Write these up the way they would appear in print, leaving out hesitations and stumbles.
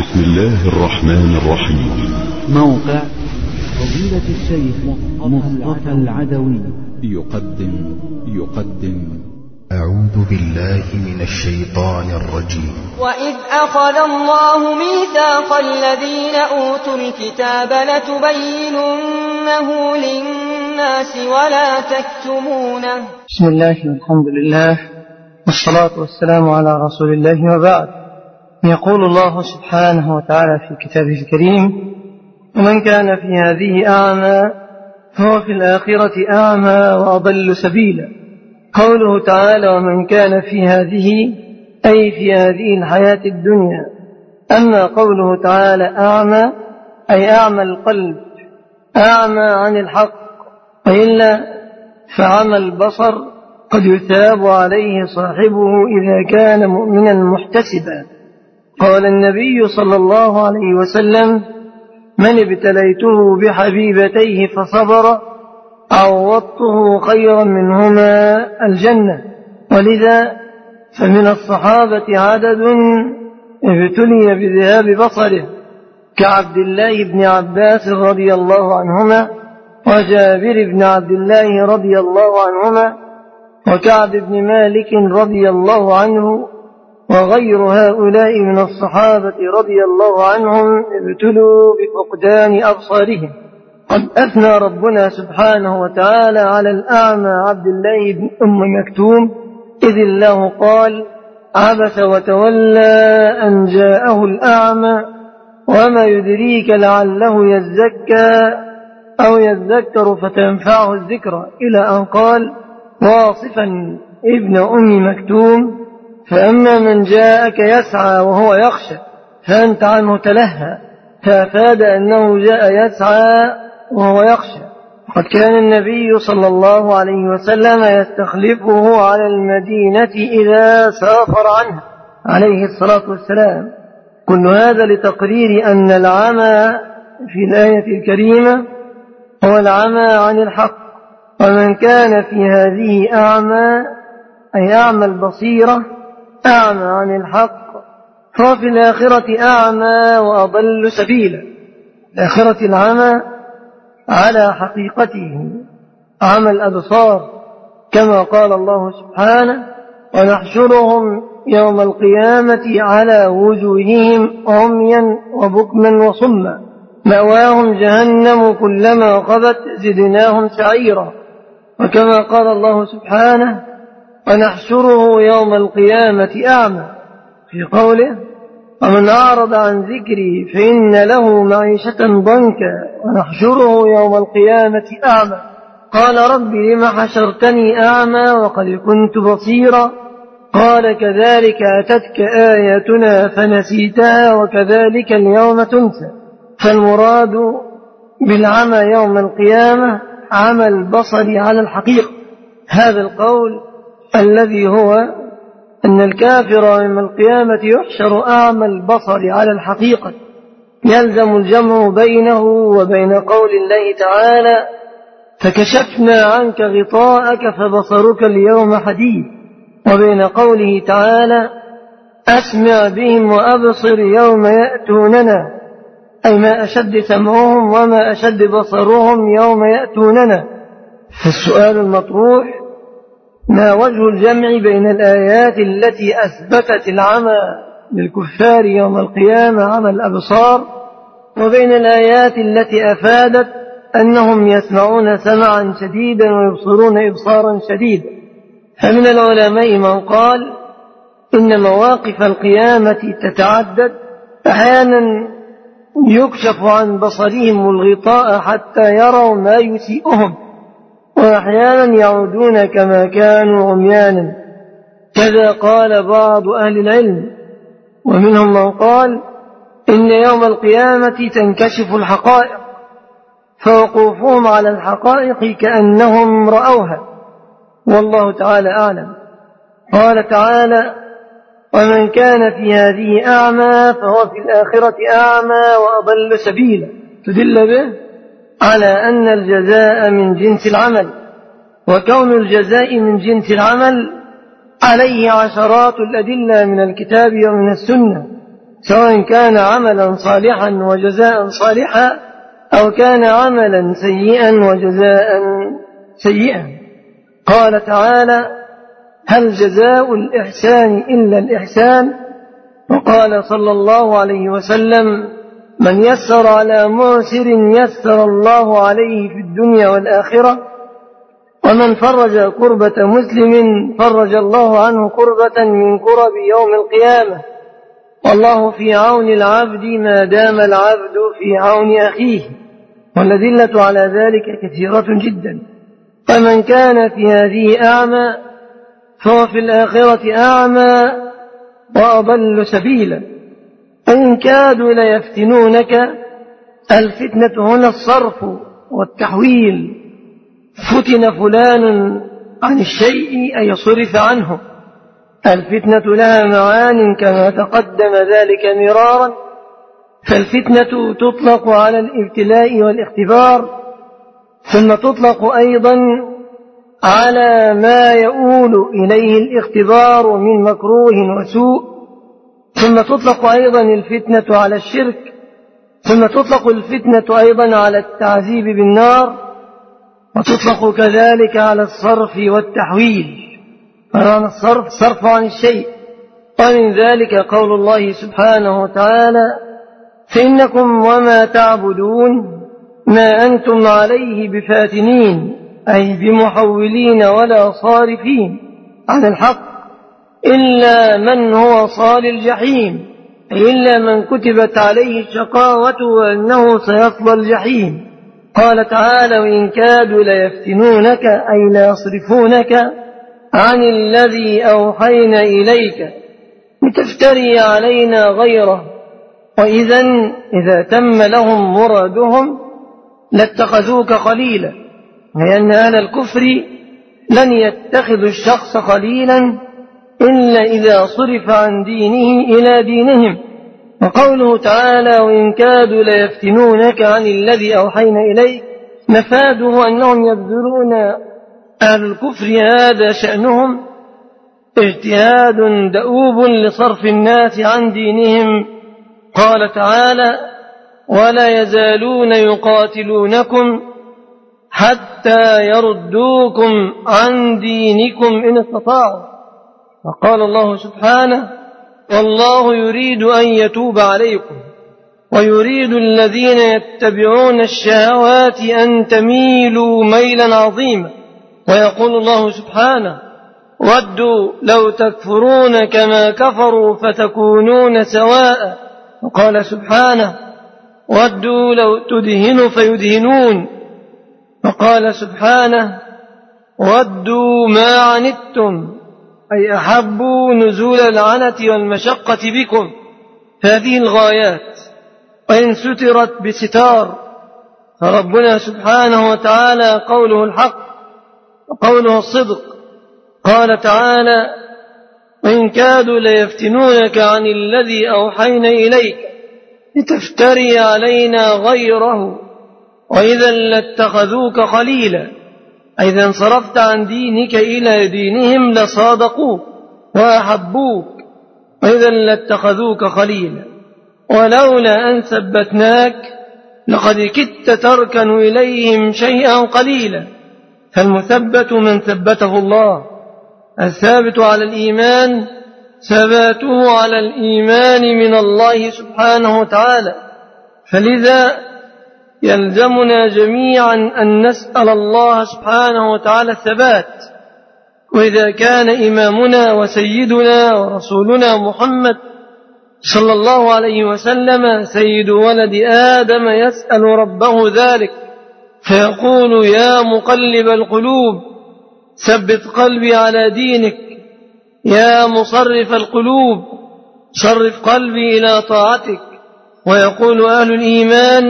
بسم الله الرحمن الرحيم. موقع فضيلة الشيخ مصطفى العدوي يقدم أعوذ بالله من الشيطان الرجيم. وإذ أخذ الله ميثاق الذين أوتوا الكتاب لتبيننه للناس ولا تكتمونه. بسم الله والحمد لله والصلاة والسلام على رسول الله وبعد. يقول الله سبحانه وتعالى في كتابه الكريم: ومن كان في هذه أعمى فهو في الآخرة أعمى وأضل سبيلا. قوله تعالى ومن كان في هذه أي في هذه الحياة الدنيا. أما قوله تعالى أعمى أي أعمى القلب، أعمى عن الحق، وإلا فعمى البصر قد يثاب عليه صاحبه إذا كان مؤمنا محتسبا. قال النبي صلى الله عليه وسلم: من ابتليته بحبيبتيه فصبر عوضته خيرا منهما الجنة. ولذا فمن الصحابة عدد ابتلي بذهاب بصره كعبد الله بن عباس رضي الله عنهما، وجابر بن عبد الله رضي الله عنهما، وكعب بن مالك رضي الله عنه، وغير هؤلاء من الصحابة رضي الله عنهم ابتلوا بفقدان أبصارهم. قد أثنى ربنا سبحانه وتعالى على الأعمى عبد الله بن مكتوم، إذ الله قال: عبس وتولى أن جاءه الأعمى وما يدريك لعله يزكى أو يذكر فتنفعه الذكرى، إلى أن قال واصفا ابن مكتوم: فأما من جاءك يسعى وهو يخشى فأنت عنه تلهى، فأفاد أنه جاء يسعى وهو يخشى. وقد كان النبي صلى الله عليه وسلم يستخلفه على المدينة إذا سافر عنها عليه الصلاة والسلام. كل هذا لتقرير أن العمى في الآية الكريمة هو العمى عن الحق. ومن كان في هذه أعمى أي أعمى البصيرة، أعمى عن الحق، ففي الآخرة أعمى وأضل سبيلا. الآخرة العمى على حقيقته عمى الأبصار، كما قال الله سبحانه: ونحشرهم يوم القيامة على وجوههم عميا وبكما وصما مأواهم جهنم كلما خبت زدناهم سعيرا. وكما قال الله سبحانه: ونحشره يوم القيامة أعمى، في قوله: ومن أعرض عن ذكري فإن له معيشة ضنكا ونحشره يوم القيامة أعمى. قال: رب لم حشرتني أعمى وقد كنت بصيرا. قال: كذلك أتتك آياتنا فنسيتها وكذلك اليوم تنسى. فالمراد بالعمى يوم القيامة عمى البصر على الحقيقة. هذا القول الذي هو أن الكافر يوم القيامة يحشر أعمى البصر على الحقيقة، يلزم الجمع بينه وبين قول الله تعالى: فكشفنا عنك غطاءك فبصرك اليوم حديد، وبين قوله تعالى: أسمع بهم وأبصر يوم يأتوننا، أي ما أشد سمعهم وما أشد بصرهم يوم يأتوننا. فالسؤال المطروح: ما وجه الجمع بين الآيات التي أثبتت العمى للكفار يوم القيامة عمى الأبصار، وبين الآيات التي أفادت أنهم يسمعون سمعا شديدا ويبصرون إبصارا شديدا؟ فمن العلماء من قال إن مواقف القيامة تتعدد، أحيانا يكشف عن بصرهم الغطاء حتى يروا ما يسيئهم، وأحيانا يعودون كما كانوا عميانا. كذا قال بعض أهل العلم، ومنهم من قال إن يوم القيامة تنكشف الحقائق، فوقوفهم على الحقائق كأنهم رأوها، والله تعالى أعلم. قال تعالى: ومن كان في هذه أعمى فهو في الآخرة أعمى وأضل سبيلا، تدل به على أن الجزاء من جنس العمل، وكون الجزاء من جنس العمل عليه عشرات الأدلة من الكتاب ومن السنة، سواء كان عملا صالحا وجزاء صالحا أو كان عملا سيئا وجزاء سيئا. قال تعالى: هل جزاء الإحسان إلا الإحسان؟ وقال صلى الله عليه وسلم: من يسر على معسر يسر الله عليه في الدنيا والآخرة، ومن فرج كربة مسلم فرج الله عنه كربة من كرب يوم القيامة، والله في عون العبد ما دام العبد في عون أخيه. والأدلة على ذلك كثيرة جدا. فمن كان في هذه أعمى فهو في الآخرة أعمى وأضل سبيلا. وإن كادوا ليفتنونك، الفتنة هنا الصرف والتحويل. فتن فلان عن الشيء أي صرف عنه. الفتنة لها معان كما تقدم ذلك مرارا. فالفتنة تطلق على الابتلاء والاختبار، ثم تطلق أيضا على ما يؤول إليه الاختبار من مكروه وسوء، ثم تطلق أيضا الفتنة على الشرك، ثم تطلق الفتنة أيضا على التعذيب بالنار، وتطلق كذلك على الصرف والتحويل. فمعنى الصرف صرف عن الشيء. ومن ذلك قول الله سبحانه وتعالى: فإنكم وما تعبدون ما أنتم عليه بفاتنين، أي بمحولين ولا صارفين عن الحق، إلا من هو صال الجحيم، أي إلا من كتبت عليه الشقاوة وأنه سيصلى الجحيم. قال تعالى: وإن كادوا ليفتنونك، أي ليصرفونك عن الذي أوحينا إليك لتفتري علينا غيره، وإذا تم لهم مرادهم لاتخذوك خليلا. لأن أهل الكفر لن يتخذوا الشخص خليلا إلا إذا صرف عن دينه إلى دينهم. وقوله تعالى: وإن كادوا ليفتنونك عن الذي أوحينا إليك، مفاده أنهم يبذلون أهل الكفر هذا شأنهم اجتهاد دؤوب لصرف الناس عن دينهم. قال تعالى: ولا يزالون يقاتلونكم حتى يردوكم عن دينكم إن استطاعوا. وقال الله سبحانه: والله يريد أن يتوب عليكم ويريد الذين يتبعون الشهوات أن تميلوا ميلا عظيما. ويقول الله سبحانه: ودوا لو تكفرون كما كفروا فتكونون سواء. وقال سبحانه: ودوا لو تدهنوا فيدهنون. وقال سبحانه: ودوا ما عنتم، أي أحبوا نزول العنة والمشقة بكم. فهذه الغايات وإن سترت بستار، فربنا سبحانه وتعالى قوله الحق وقوله الصدق. قال تعالى: وإن كادوا ليفتنونك عن الذي أوحينا إليك لتفتري علينا غيره وإذا لاتخذوك خليلا، أي إذا انصرفت عن دينك إلى دينهم لصادقوك وأحبوك وإذا لاتخذوك خليلا. ولولا أن ثبتناك لقد كدت تركن إليهم شيئا قليلا. فالمثبت من ثبته الله، الثابت على الإيمان ثباته على الإيمان من الله سبحانه وتعالى. فلذا يلزمنا جميعا أن نسأل الله سبحانه وتعالى الثبات. وإذا كان إمامنا وسيدنا ورسولنا محمد صلى الله عليه وسلم سيد ولد آدم يسأل ربه ذلك فيقول: يا مقلب القلوب ثبت قلبي على دينك، يا مصرف القلوب صرف قلبي إلى طاعتك. ويقول أهل الإيمان: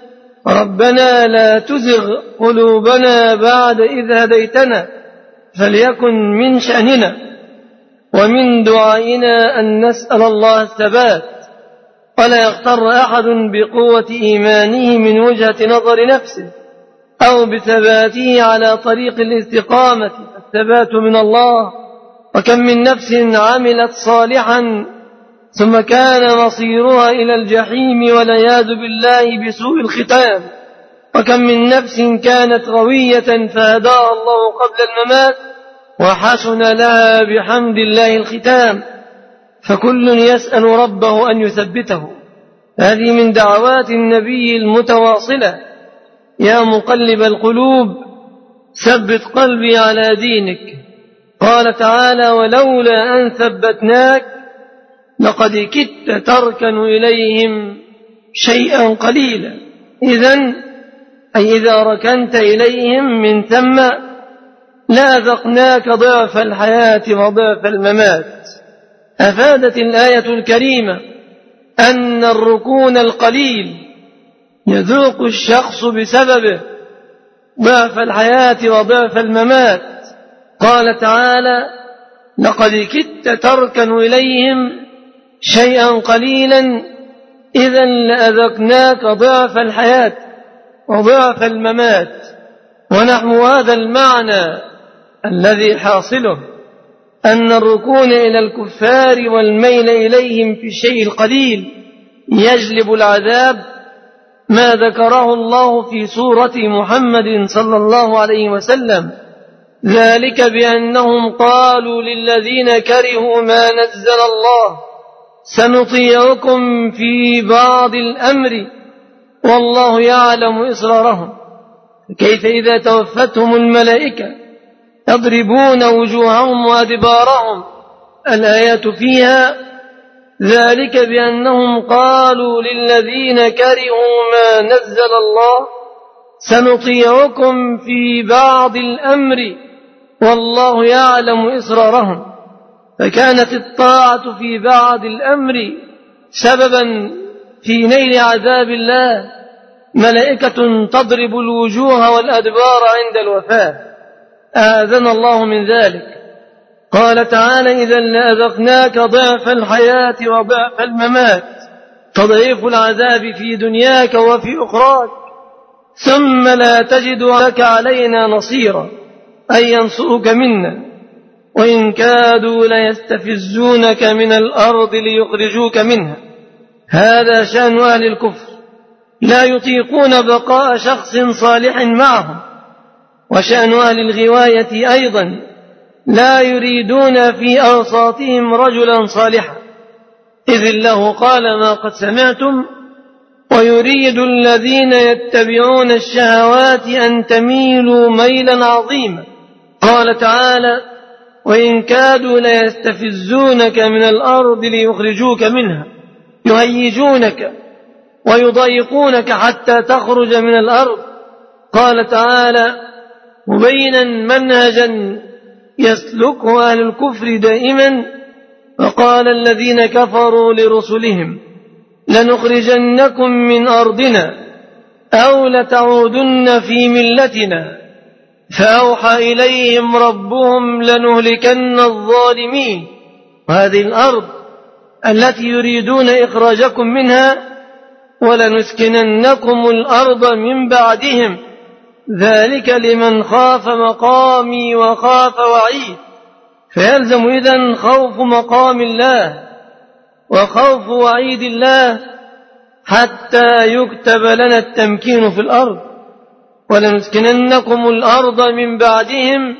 ربنا لا تزغ قلوبنا بعد إذ هديتنا. فليكن من شأننا ومن دعائنا أن نسأل الله الثبات، ولا يغتر أحد بقوة إيمانه من وجهة نظر نفسه أو بثباته على طريق الاستقامة، الثبات من الله. وكم من نفس عملت صالحا ثم كان مصيرها إلى الجحيم والعياذ بالله بسوء الختام. وكم من نفس كانت غوية فهداها الله قبل الممات وحسن لها بحمد الله الختام، فكل يسأل ربه أن يثبته. هذه من دعوات النبي المتواصلة: يا مقلب القلوب ثبت قلبي على دينك. قال تعالى: ولولا أن ثبتناك لقد كدت تركن إليهم شيئا قليلا. إذا ركنت إليهم من ثم لأذقناك ضعف الحياة وضعف الممات. أفادت الآية الكريمة أن الركون القليل يذوق الشخص بسببه ضعف الحياة وضعف الممات. قال تعالى: لقد كدت تركن إليهم شيئا قليلا إذا لأذقناك ضعف الحياة وضعف الممات. ونحو هذا المعنى الذي حاصله أن الركون إلى الكفار والميل إليهم في الشيء القليل يجلب العذاب، ما ذكره الله في سورة محمد صلى الله عليه وسلم: ذلك بأنهم قالوا للذين كرهوا ما نزل الله سنطيعكم في بعض الأمر والله يعلم إصرارهم، كيف إذا توفتهم الملائكة يضربون وجوههم وأدبارهم. الآيات فيها: ذلك بأنهم قالوا للذين كرهوا ما نزل الله سنطيعكم في بعض الأمر والله يعلم إصرارهم. فكانت الطاعة في بعض الأمر سببا في نيل عذاب الله. ملائكة تضرب الوجوه والأدبار عند الوفاة، آذن الله من ذلك. قال تعالى: إذا لأذقناك ضعف الحياة وضعف الممات، تضعيف العذاب في دنياك وفي أخراك، ثم لا تجد لك علينا نصيرا أي ينصرك منا، وإن كادوا ليستفزونك من الأرض ليخرجوك منها. هذا شأن أهل الكفر، لا يطيقون بقاء شخص صالح معهم. وشأن أهل الغواية أيضا، لا يريدون في أوساطهم رجلا صالحا، إذ الله قال: ما قد سمعتم ويريد الذين يتبعون الشهوات أن تميلوا ميلا عظيما. قال تعالى: وإن كادوا ليستفزونك من الأرض ليخرجوك منها، يهيجونك ويضايقونك حتى تخرج من الأرض. قال تعالى مبينا منهجا يسلكه أهل الكفر دائما: وقال الذين كفروا لرسلهم لنخرجنكم من أرضنا أو لتعودن في ملتنا، فأوحى إليهم ربهم لنهلكن الظالمين. وهذه الأرض التي يريدون إخراجكم منها ولنسكننكم الأرض من بعدهم، ذلك لمن خاف مقامي وخاف وعيد. فيلزم إذن خوف مقام الله وخوف وعيد الله حتى يكتب لنا التمكين في الأرض. ولنسكننكم الأرض من بعدهم،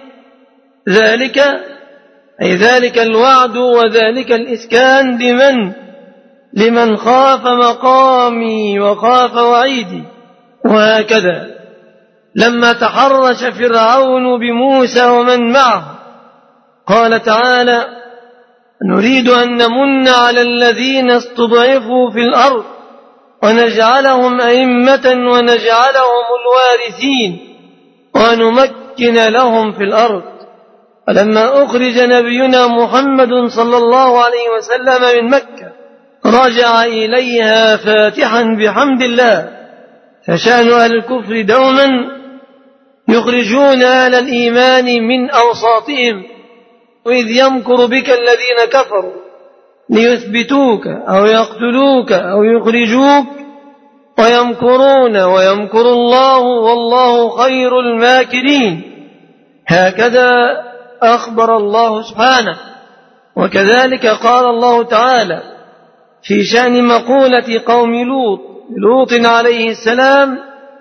ذلك الوعد وذلك الإسكان لمن خاف مقامي وخاف وعيدي. وهكذا لما تحرش فرعون بموسى ومن معه قال تعالى: نريد أن نمن على الذين استضعفوا في الأرض ونجعلهم أئمة ونجعلهم الوارثين ونمكن لهم في الأرض. ولما أخرج نبينا محمد صلى الله عليه وسلم من مكة رجع إليها فاتحا بحمد الله. فشأن أهل الكفر دوما يخرجون أهل الإيمان من أوساطهم، وإذ يمكر بك الذين كفروا ليثبتوك أو يقتلوك أو يخرجوك ويمكرون ويمكر الله والله خير الماكرين. هكذا أخبر الله سبحانه. وكذلك قال الله تعالى: في شأن مقولة قوم لوط عليه السلام: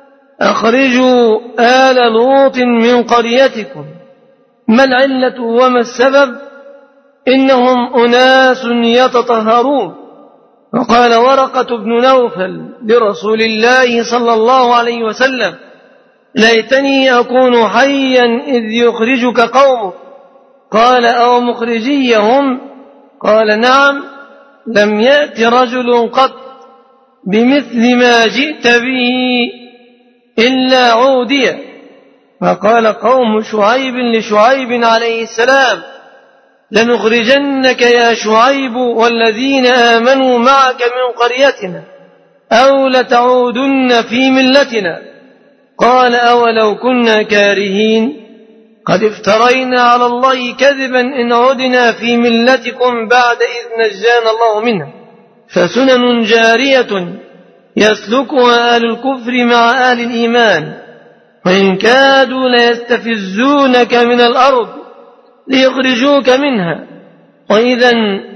أخرجوا آل لوط من قريتكم. ما العلة وما السبب؟ إنهم أناس يتطهرون. وقال ورقة بن نوفل لرسول الله صلى الله عليه وسلم: ليتني أكون حيا إذ يخرجك قومك. قال: أو مخرجيهم؟ قال: نعم، لم يأت رجل قط بمثل ما جئت به إلا عودي. فقال قوم شعيب لشعيب عليه السلام: لنخرجنك يا شعيب والذين آمنوا معك من قريتنا أو لتعودن في ملتنا. قال: أولو كنا كارهين قد افترينا على الله كذبا إن عدنا في ملتكم بعد إذ نجانا الله منها. فسنن جارية يسلكها أهل الكفر مع أهل الإيمان، وإن كادوا ليستفزونك من الأرض ليخرجوك منها، وإذا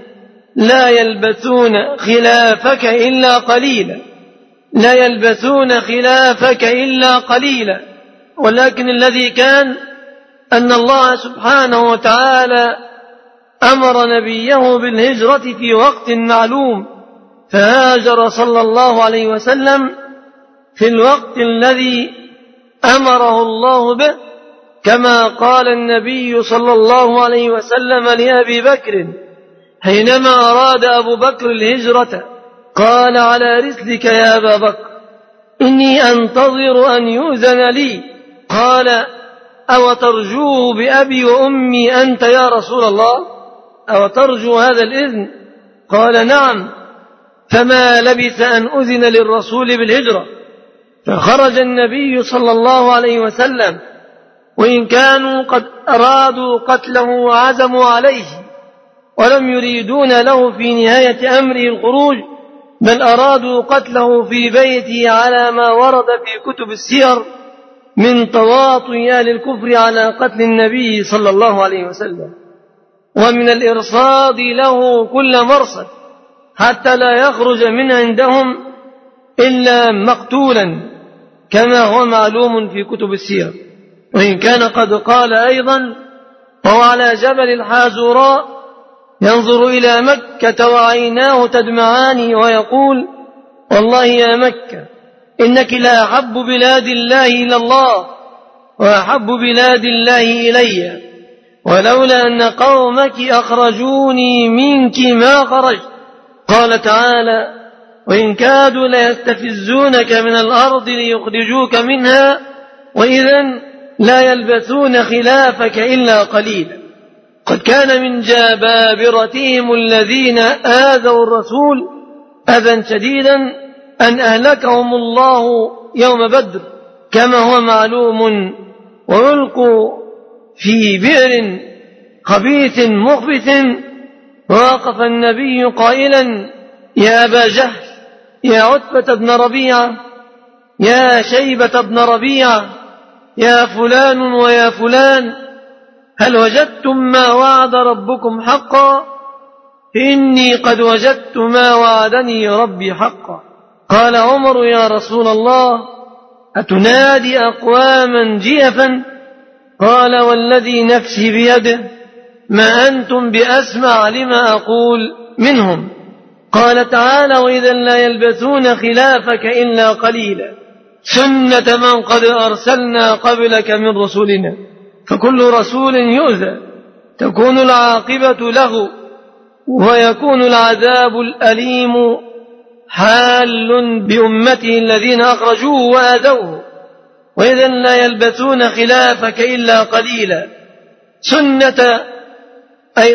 لا يلبثون خلافك إلا قليلا. لا يلبثون خلافك إلا قليلا. ولكن الذي كان أن الله سبحانه وتعالى أمر نبيه بالهجرة في وقت معلوم، فهاجر صلى الله عليه وسلم في الوقت الذي أمره الله به، كما قال النبي صلى الله عليه وسلم لأبي بكر حينما أراد أبو بكر الهجرة: قال: على رسلك يا أبا بكر، إني أنتظر أن يؤذن لي. قال: أو ترجوه بأبي وأمي أنت يا رسول الله؟ أو ترجو هذا الإذن؟ قال: نعم. فما لبث أن أذن للرسول بالهجرة، فخرج النبي صلى الله عليه وسلم، وإن كانوا قد أرادوا قتله وعزموا عليه ولم يريدون له في نهاية أمره الخروج، بل أرادوا قتله في بيته على ما ورد في كتب السير من تواطؤ أهل الكفر على قتل النبي صلى الله عليه وسلم، ومن الإرصاد له كل مرصد حتى لا يخرج من عندهم إلا مقتولا، كما هو معلوم في كتب السير. وإن كان قد قال أيضا: وهو على جبل الحازوراء ينظر إلى مكة وعيناه تدمعان ويقول: والله يا مكة إنك لا أحب بلاد الله إلى الله وأحب بلاد الله إلي، ولولا أن قومك أخرجوني منك ما خرجت. قال تعالى: وإن كادوا ليستفزونك من الأرض ليخرجوك منها، وإذا لا يلبثون خلافك إلا قليلا. قد كان من جبابرتهم الذين آذوا الرسول أذى شديدا أن أهلكهم الله يوم بدر، كما هو معلوم، وألقوا في بئر خبيث مخبث. ووقف النبي قائلا: يا أبا جهل، يا عتبة بن ربيعة، يا شيبة بن ربيعة، يا فلان ويا فلان، هل وجدتم ما وعد ربكم حقا؟ إني قد وجدت ما وعدني ربي حقا. قال عمر: يا رسول الله، أتنادي أقواما جيفا؟ قال: والذي نفسي بيده ما أنتم بأسمع لما أقول منهم. قال تعالى: وإذا لا يلبثون خلافك إلا قليلا، سنة من قد أرسلنا قبلك من رسلنا. فكل رسول يؤذى تكون العاقبة له، ويكون العذاب الأليم حال بأمته الذين أخرجوه وآذوه. وإذا لا يلبثون خلافك إلا قليلا، سنة أي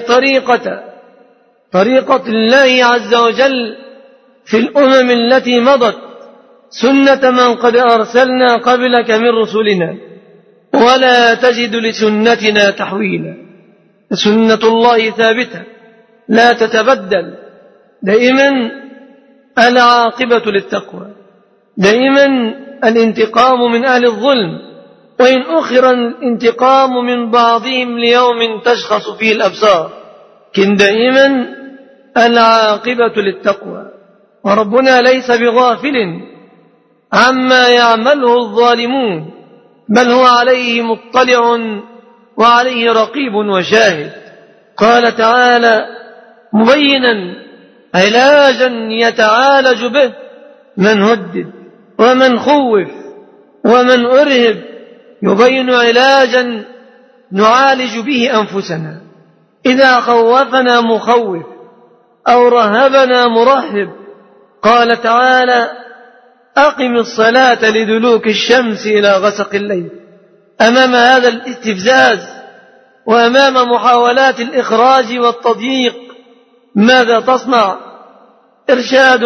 طريقة الله عز وجل في الأمم التي مضت، سنة من قد أرسلنا قبلك من رسلنا، ولا تجد لسنتنا تحويلا. سنة الله ثابتة لا تتبدل، دائما العاقبة للتقوى، دائما الانتقام من أهل الظلم، وإن أخر الانتقام من بعضهم ليوم تشخص فيه الأبصار، لكن دائما العاقبة للتقوى. وربنا ليس بغافل عما يعمله الظالمون، بل هو عليه مطلع وعليه رقيب وشاهد. قال تعالى مبينا علاجا يتعالج به من هدد ومن خوف ومن أرهب، يبين علاجا نعالج به أنفسنا إذا خوفنا مخوف أو رهبنا مرهب. قال تعالى أقم الصلاة لدلوك الشمس إلى غسق الليل. أمام هذا الاستفزاز وأمام محاولات الإخراج والتضييق ماذا تصنع؟ إرشاد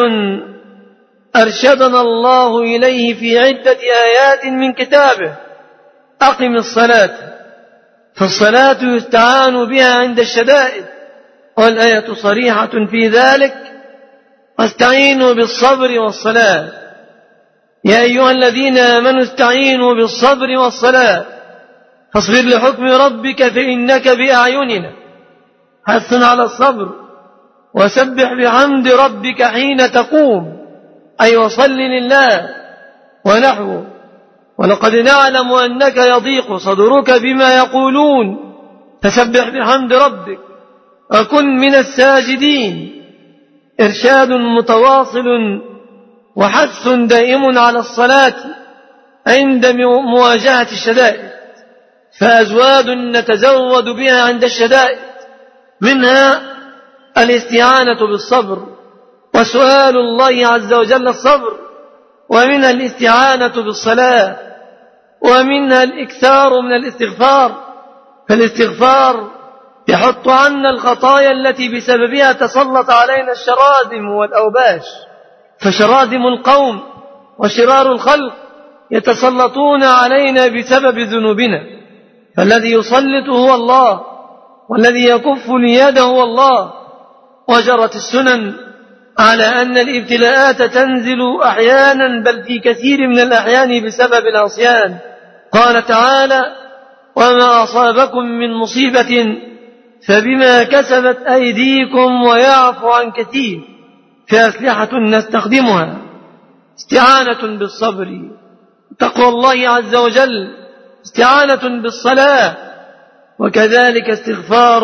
أرشدنا الله إليه في عدة آيات من كتابه. أقم الصلاة، فالصلاة يستعان بها عند الشدائد، والآية صريحة في ذلك: واستعينوا بالصبر والصلاة. يا أيها الذين آمنوا استعينوا بالصبر والصلاة، فاصبر لحكم ربك فإنك بأعيننا. حث على الصبر. وسبح بحمد ربك حين تقوم، أي وصل لله ونحوه. ولقد نعلم أنك يضيق صدرك بما يقولون، فسبح بحمد ربك وكن من الساجدين. إرشاد متواصل وحث دائم على الصلاة عند مواجهة الشدائد، فأزواد نتزود بها عند الشدائد، منها الاستعانة بالصبر وسؤال الله عز وجل الصبر، ومنها الاستعانة بالصلاة، ومنها الإكثار من الاستغفار. فالاستغفار يحط عنا الخطايا التي بسببها تسلط علينا الشراذم والأوباش، فشراذم القوم وشرار الخلق يتسلطون علينا بسبب ذنوبنا، فالذي يسلط هو الله، والذي يكف اليد هو الله. وجرت السنن على أن الابتلاءات تنزل أحيانا، بل في كثير من الأحيان بسبب العصيان. قال تعالى وما أصابكم من مصيبة فبما كسبت أيديكم ويعفو عن كثير، فأسلحة نستخدمها: استعانة بالصبر، تقوى الله عز وجل، استعانة بالصلاة، وكذلك استغفار.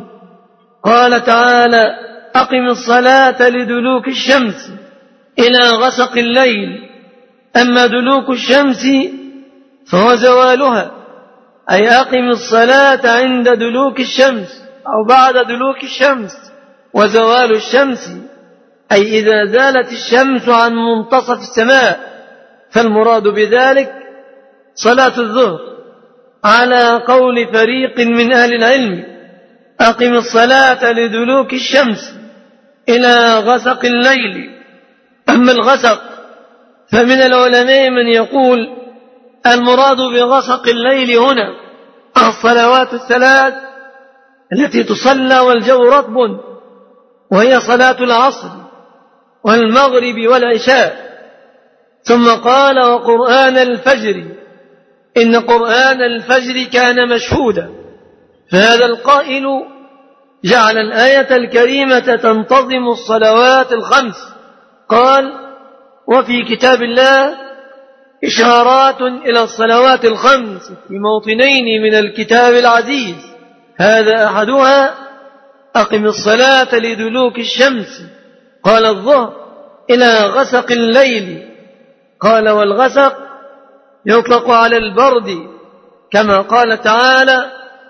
قال تعالى أقم الصلاة لدلوك الشمس إلى غسق الليل. أما دلوك الشمس فهو زوالها، أي أقم الصلاة عند دلوك الشمس أو بعد دلوك الشمس. وزوال الشمس أي إذا زالت الشمس عن منتصف السماء، فالمراد بذلك صلاة الظهر على قول فريق من أهل العلم: أقم الصلاة لدلوك الشمس إلى غسق الليل. أما الغسق فمن العلماء من يقول المراد بغسق الليل هنا الصلوات الثلاث التي تصلى والجو رطب، وهي صلاة العصر والمغرب والعشاء. ثم قال وقرآن الفجر، إن قرآن الفجر كان مشهودا. فهذا القائل جعل الآية الكريمة تنتظم الصلوات الخمس. قال وفي كتاب الله إشارات إلى الصلوات الخمس في موطنين من الكتاب العزيز، هذا أحدها أقم الصلاة لدلوك الشمس، قال الظهر إلى غسق الليل. قال والغسق يطلق على البرد، كما قال تعالى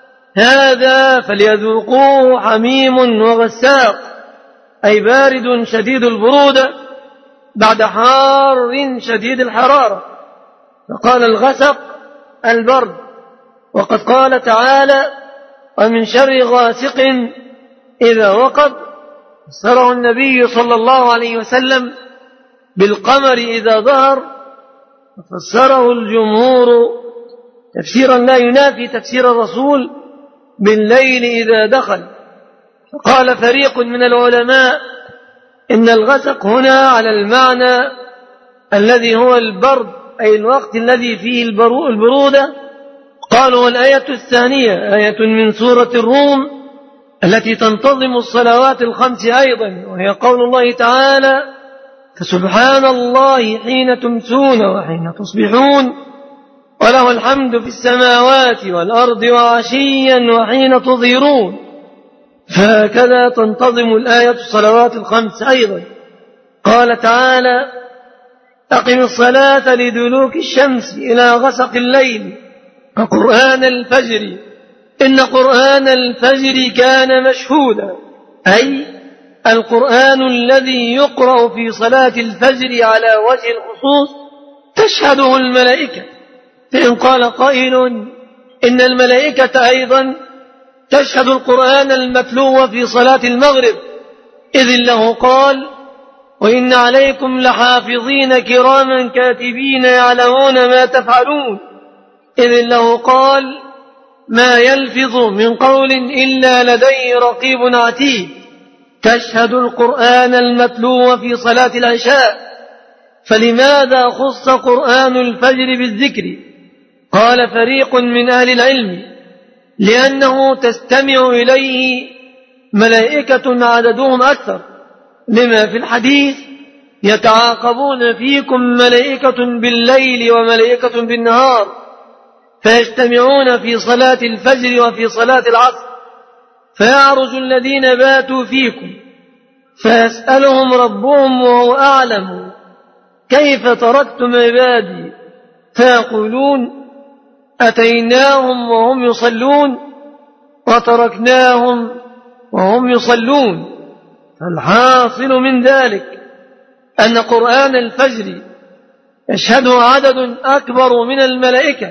هذا فليذوقوه حميم وغساق، أي بارد شديد البرودة بعد حار شديد الحرارة. فقال الغسق البرد. وقد قال تعالى ومن شر غاسق إذا وقب، فسره النبي صلى الله عليه وسلم بالقمر إذا ظهر، وفسره الجمهور تفسيرا لا ينافي تفسير الرسول بالليل إذا دخل. فقال فريق من العلماء إن الغسق هنا على المعنى الذي هو البرد، أي الوقت الذي فيه البرودة. قالوا والآية الثانية آية من سورة الروم التي تنتظم الصلوات الخمس أيضا، وهي قول الله تعالى: فسبحان الله حين تمسون وحين تصبحون وله الحمد في السماوات والأرض وعشيا وحين تظهرون. فهكذا تنتظم الآية الصلوات الخمس أيضا. قال تعالى: أقم الصلاة لدلوك الشمس إلى غسق الليل وقرآن الفجر إن قرآن الفجر كان مشهودا، أي القرآن الذي يقرأ في صلاة الفجر على وجه الخصوص تشهده الملائكة. فإن قال قائل إن الملائكة أيضا تشهد القرآن المتلو في صلاة المغرب، إذ الله قال: وإن عليكم لحافظين كراما كاتبين يعلمون ما تفعلون، إذ الله قال: ما يلفظ من قول إلا لديه رقيب عتيد. تشهد القرآن المتلو في صلاة العشاء، فلماذا خص قرآن الفجر بالذكر؟ قال فريق من أهل العلم: لأنه تستمع إليه ملائكة عددهم أكثر، لما في الحديث: يتعاقبون فيكم ملائكة بالليل وملائكة بالنهار، فيجتمعون في صلاة الفجر وفي صلاة العصر، فيعرج الذين باتوا فيكم فيسألهم ربهم وهو أعلم: كيف تركتم عبادي؟ فيقولون: أتيناهم وهم يصلون وتركناهم وهم يصلون. فالحاصل من ذلك أن قرآن الفجر يشهده عدد أكبر من الملائكة،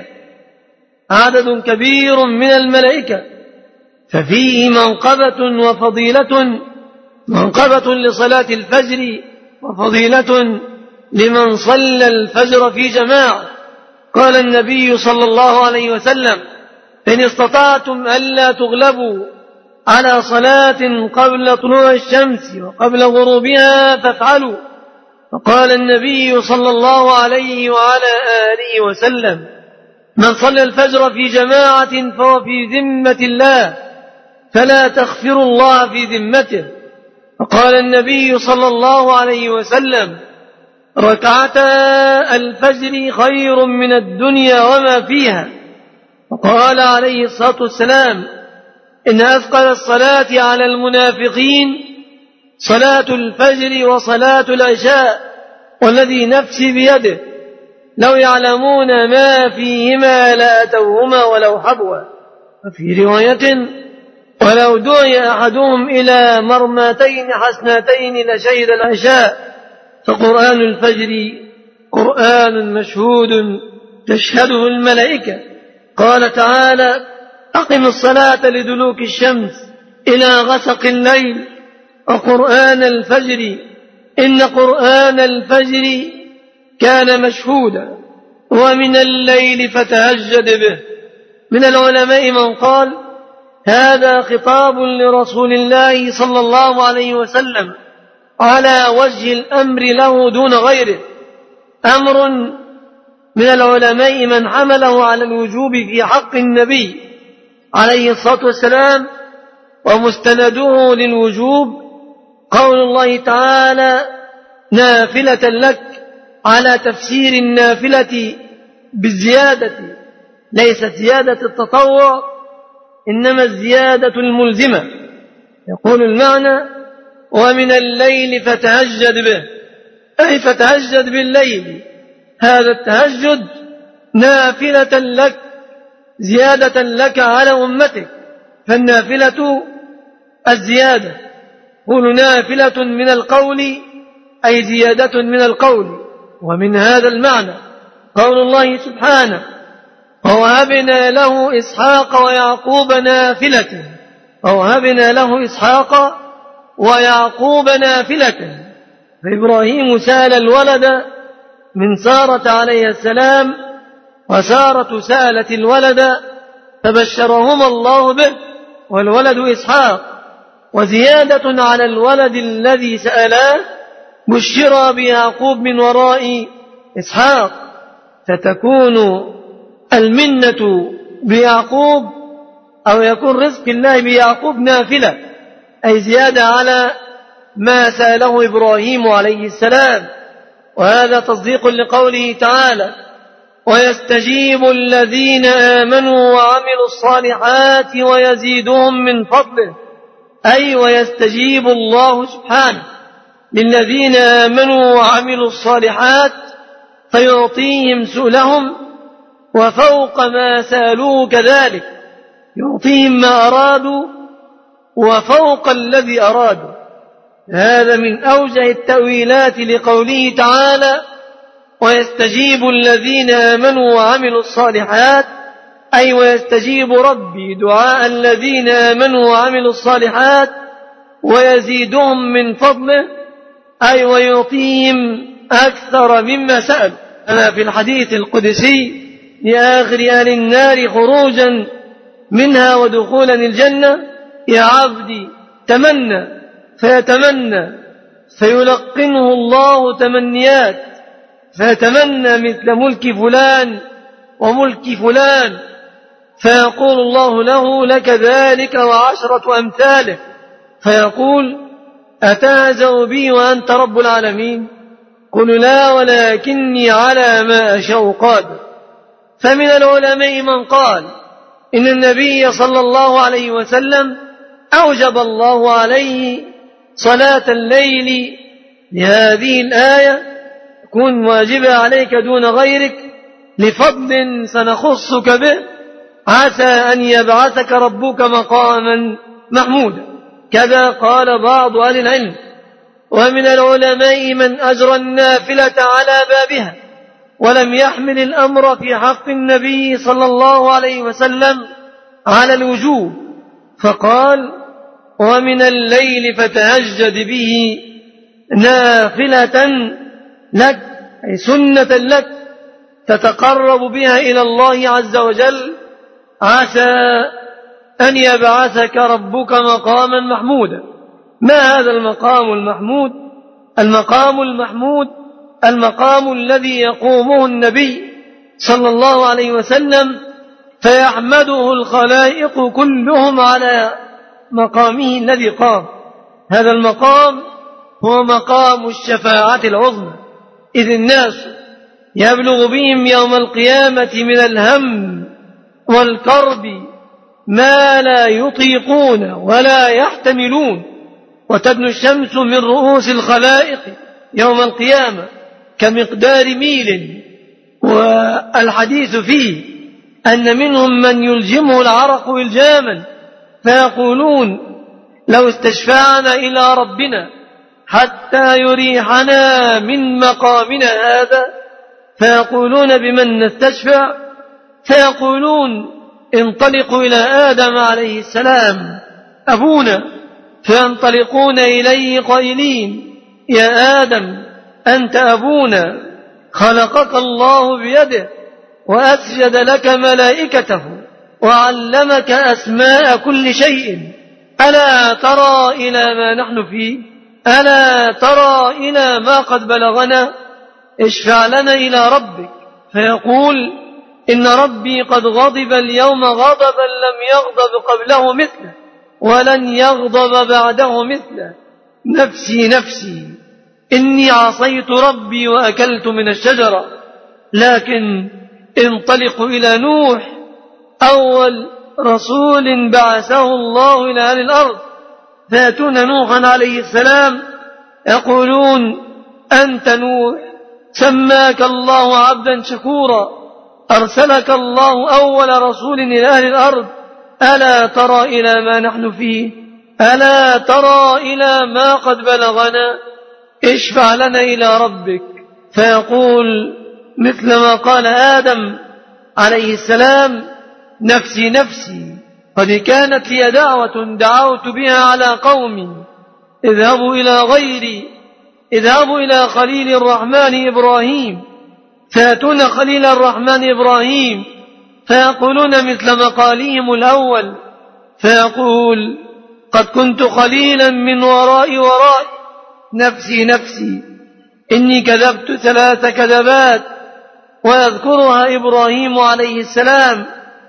عدد كبير من الملائكة، ففيه منقبة وفضيلة، منقبة لصلاة الفجر وفضيلة لمن صلى الفجر في جماعة. قال النبي صلى الله عليه وسلم: إن استطعتم ألا تغلبوا على صلاة قبل طلوع الشمس وقبل غروبها فافعلوا. فقال النبي صلى الله عليه وعلى آله وسلم: من صلى الفجر في جماعة فهو في ذمة الله، فلا تغفر الله في ذمته. فقال النبي صلى الله عليه وسلم: ركعتا الفجر خير من الدنيا وما فيها. وقال عليه الصلاة والسلام: إن أثقل الصلاة على المنافقين صلاة الفجر وصلاة العشاء، والذي نفسي بيده لو يعلمون ما فيهما لأتوهما ولو حبوا. وفي رواية: ولو دعي أحدهم إلى مرمتين حسنتين لشهد العشاء. فقرآن الفجر قرآن مشهود تشهده الملائكة. قال تعالى: أقم الصلاة لدلوك الشمس إلى غسق الليل وقرآن الفجر إن قرآن الفجر كان مشهودا ومن الليل فتهجد به. من العلماء من قال: هذا خطاب لرسول الله صلى الله عليه وسلم على وجه الأمر له دون غيره. أمر من العلماء من حمله على الوجوب في حق النبي عليه الصلاة والسلام، ومستنده للوجوب قول الله تعالى: نافلة لك، على تفسير النافلة بالزيادة، ليست زيادة التطوع إنما الزيادة الملزمة. يقول المعنى: ومن الليل فتهجد به، أي فتهجد بالليل. هذا التهجد نافلة لك، زيادة لك على أمتك، فالنافلة الزيادة. قول نافلة من القول أي زيادة من القول. ومن هذا المعنى قول الله سبحانه: ووهبنا له إسحاق ويعقوب نافلة، ووهبنا له إسحاق ويعقوب نافلة. فإبراهيم سأل الولد من سارة عليه السلام، وسارة سألت الولد فبشرهما الله به، والولد إسحاق. وزيادة على الولد الذي سألاه بشر بيعقوب من وراء إسحاق، فتكون المنة بيعقوب أو يكون رزق الله بيعقوب نافلة، أي زيادة على ما سأله إبراهيم عليه السلام. وهذا تصديق لقوله تعالى: ويستجيب الذين آمنوا وعملوا الصالحات ويزيدهم من فضله، أي ويستجيب الله سبحانه للذين آمنوا وعملوا الصالحات فيعطيهم سؤلهم، وفوق ما سألوه كذلك يعطيهم ما أرادوا وفوق الذي أرادوا. هذا من أوجه التأويلات لقوله تعالى: ويستجيب الذين آمنوا وعملوا الصالحات، أي ويستجيب ربي دعاء الذين آمنوا وعملوا الصالحات ويزيدهم من فضله، أي ويعطيهم أكثر مما سأل. أنا في الحديث القدسي لآخر أهل النار خروجا منها ودخولا الجنة: يا عبدي تمنى، فيتمنى فيلقنه الله تمنيات، فيتمنى مثل ملك فلان وملك فلان، فيقول الله له: لك ذلك وعشرة أمثاله، فيقول: أتهزأ بي وأنت رب العالمين؟ قل: لا، ولكني على ما أشاء قادر. فمن العلماء من قال إن النبي صلى الله عليه وسلم أوجب الله عليه صلاة الليل لهذه الآية: كن واجبة عليك دون غيرك لفضل سنخصك به، عسى أن يبعثك ربك مقاما محمودا. كذا قال بعض أهل العلم. ومن العلماء من أجرى النافلة على بابها ولم يحمل الأمر في حق النبي صلى الله عليه وسلم على الوجوب، فقال: ومن الليل فتهجد به نافلة لك، أي سنة لك تتقرب بها إلى الله عز وجل، عسى أن يبعثك ربك مقاما محمودا. ما هذا المقام المحمود؟ المقام المحمود المقام الذي يقومه النبي صلى الله عليه وسلم فيحمده الخلائق كلهم على مقامه الذي قام. هذا المقام هو مقام الشفاعة العظمى، إذ الناس يبلغ بهم يوم القيامة من الهم والكرب ما لا يطيقون ولا يحتملون، وتدنو الشمس من رؤوس الخلائق يوم القيامة كمقدار ميل. والحديث فيه أن منهم من يلجمه العرق إلجاما، فيقولون: لو استشفعنا إلى ربنا حتى يريحنا من مقامنا هذا، فيقولون: بمن نستشفع؟ فيقولون: انطلقوا إلى آدم عليه السلام أبونا، فينطلقون إليه قائلين: يا آدم أنت أبونا، خلقك الله بيده وأسجد لك ملائكته وعلمك أسماء كل شيء، ألا ترى إلى ما نحن فيه؟ ألا ترى إلى ما قد بلغنا؟ اشفع لنا إلى ربك. فيقول: إن ربي قد غضب اليوم غضبا لم يغضب قبله مثله ولن يغضب بعده مثله، نفسي نفسي، إني عصيت ربي وأكلت من الشجرة. لكن انطلقوا إلى نوح، أول رسول بعثه الله إلى أهل الأرض، فيأتون نوحا عليه السلام يقولون: أنت نوح، سماك الله عبدا شكورا، أرسلك الله أول رسول إلى أهل الأرض، ألا ترى إلى ما نحن فيه؟ ألا ترى إلى ما قد بلغنا؟ اشفع لنا إلى ربك. فيقول مثل ما قال آدم عليه السلام: نفسي نفسي، قد كانت لي دعوة دعوت بها على قومي، اذهبوا إلى غيري، اذهبوا إلى خليل الرحمن إبراهيم. فيأتون خليل الرحمن إبراهيم فيقولون مثل مقالهم الأول، فيقول: قد كنت خليلا من ورائي نفسي نفسي، إني كذبت 3 كذبات. ويذكرها إبراهيم عليه السلام: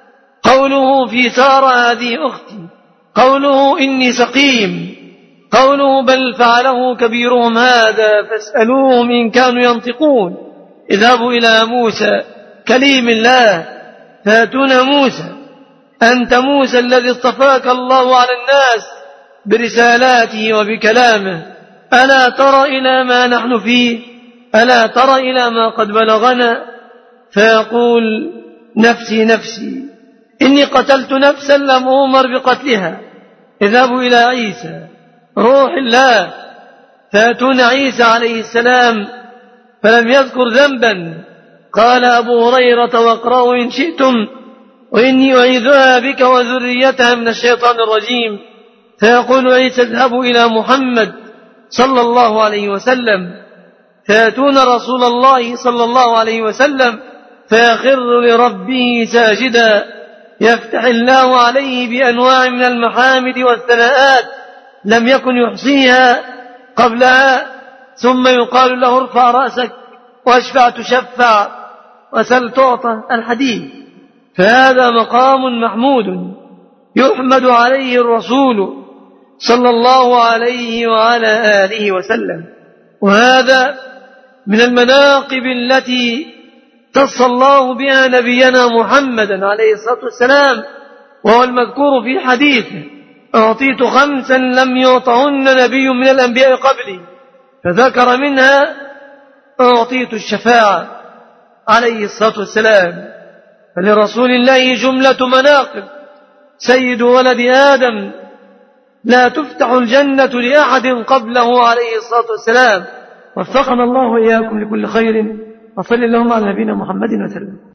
قوله في سارة هذه أختي، قوله إني سقيم، قوله بل فعله كبيرهم هذا فاسألوهم إن كانوا ينطقون. اذهبوا إلى موسى كليم الله فاتون موسى، أنت موسى الذي اصطفاك الله على الناس برسالاته وبكلامه، ألا ترى إلى ما نحن فيه؟ ألا ترى إلى ما قد بلغنا؟ فيقول نفسي نفسي، إني قتلت نفسا لم أؤمر بقتلها. اذهبوا إلى عيسى روح الله فاتون عيسى عليه السلام فلم يذكر ذنبا. قال أبو هريرة واقرأوا إن شئتم وإني أعيذها بك وذريتها من الشيطان الرجيم. فيقول عيسى اذهبوا إلى محمد صلى الله عليه وسلم فيأتون رسول الله صلى الله عليه وسلم فيخر لربه ساجدا، يفتح الله عليه بأنواع من المحامد والثناءات لم يكن يحصيها قبلها، ثم يقال له ارفع رأسك واشفع تشفع وسل تعطى الحديث. فهذا مقام محمود يحمد عليه الرسول صلى الله عليه وعلى آله وسلم، وهذا من المناقب التي اختص الله بها نبينا محمدا عليه الصلاة والسلام، وهو المذكور في حديثه أعطيت 5 لم يعطهن نبي من الأنبياء قبلي، فذكر منها أعطيت الشفاعة عليه الصلاة والسلام. فلرسول الله جملة مناقب، سيد ولد آدم، لا تفتح الجنة لأحد قبله عليه الصلاة والسلام. وفقنا الله وإياكم لكل خير، وصل اللهم على نبينا محمد وسلم.